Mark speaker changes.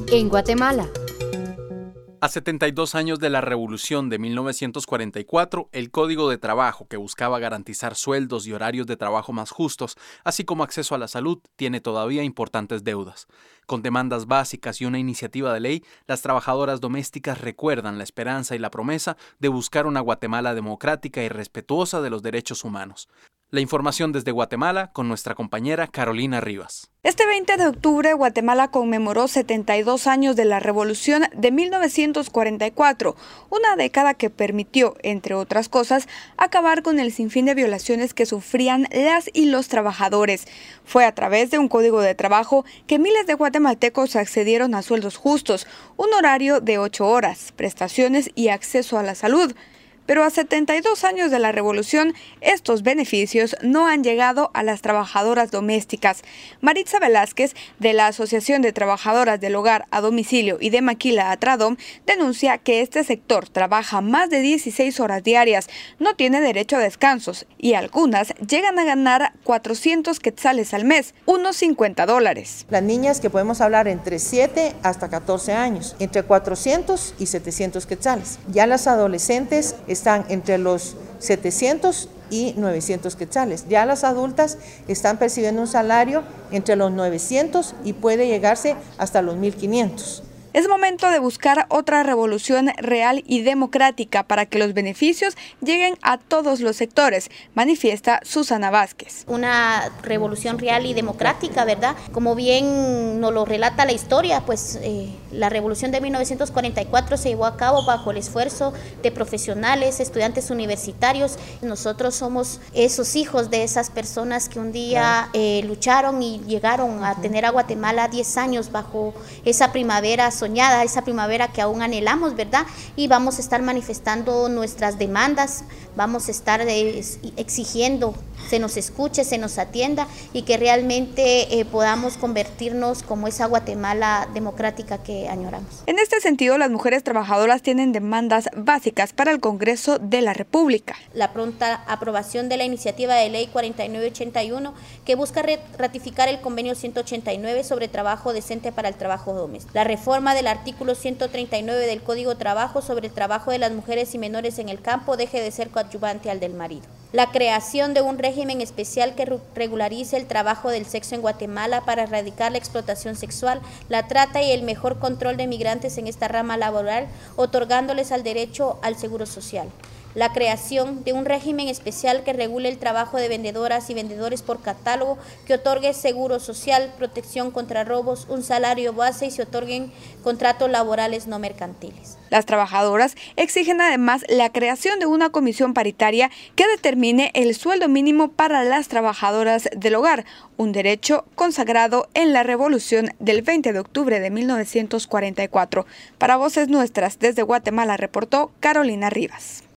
Speaker 1: En Guatemala.
Speaker 2: A 72 años de la Revolución de 1944, el Código de Trabajo, que buscaba garantizar sueldos y horarios de trabajo más justos, así como acceso a la salud, tiene todavía importantes deudas. Con demandas básicas y una iniciativa de ley, las trabajadoras domésticas recuerdan la esperanza y la promesa de buscar una Guatemala democrática y respetuosa de los derechos humanos. La información desde Guatemala con nuestra compañera Carolina Rivas.
Speaker 3: Este 20 de octubre, Guatemala conmemoró 72 años de la Revolución de 1944, una década que permitió, entre otras cosas, acabar con el sinfín de violaciones que sufrían las y los trabajadores. Fue a través de un código de trabajo que miles de guatemaltecos accedieron a sueldos justos, un horario de 8 horas, prestaciones y acceso a la salud. Pero a 72 años de la Revolución, estos beneficios no han llegado a las trabajadoras domésticas. Maritza Velázquez, de la Asociación de Trabajadoras del Hogar a Domicilio y de Maquila a Tradom, denuncia que este sector trabaja más de 16 horas diarias, no tiene derecho a descansos y algunas llegan a ganar 400 quetzales al mes, unos $50.
Speaker 4: Las niñas que podemos hablar entre 7 hasta 14 años, entre 400 y 700 quetzales. Ya las adolescentes están entre los 700 y 900 quetzales. Ya las adultas están percibiendo un salario entre los 900 y puede llegarse hasta los 1,500.
Speaker 3: Es momento de buscar otra revolución real y democrática para que los beneficios lleguen a todos los sectores, manifiesta Susana Vázquez.
Speaker 5: Una revolución real y democrática, ¿verdad? Como bien nos lo relata la historia, pues la revolución de 1944 se llevó a cabo bajo el esfuerzo de profesionales, estudiantes universitarios. Nosotros somos esos hijos de esas personas que un día lucharon y llegaron a tener a Guatemala 10 años bajo esa primavera soñada, esa primavera que aún anhelamos, ¿verdad? Y vamos a estar manifestando nuestras demandas, vamos a estar exigiendo se nos escuche, se nos atienda y que realmente podamos convertirnos como esa Guatemala democrática que añoramos.
Speaker 3: En este sentido, las mujeres trabajadoras tienen demandas básicas para el Congreso de la República.
Speaker 5: La pronta aprobación de la iniciativa de ley 4981 que busca ratificar el convenio 189 sobre trabajo decente para el trabajo doméstico. La reforma del artículo 139 del Código de Trabajo sobre el trabajo de las mujeres y menores en el campo deje de ser coadyuvante al del marido. La creación de un régimen especial que regularice el trabajo del sexo en Guatemala para erradicar la explotación sexual, la trata y el mejor control de migrantes en esta rama laboral, otorgándoles el derecho al seguro social. La creación de un régimen especial que regule el trabajo de vendedoras y vendedores por catálogo, que otorgue seguro social, protección contra robos, un salario base y se otorguen contratos laborales no mercantiles.
Speaker 3: Las trabajadoras exigen además la creación de una comisión paritaria que determine el sueldo mínimo para las trabajadoras del hogar, un derecho consagrado en la Revolución del 20 de octubre de 1944. Para Voces Nuestras, desde Guatemala, reportó Carolina Rivas.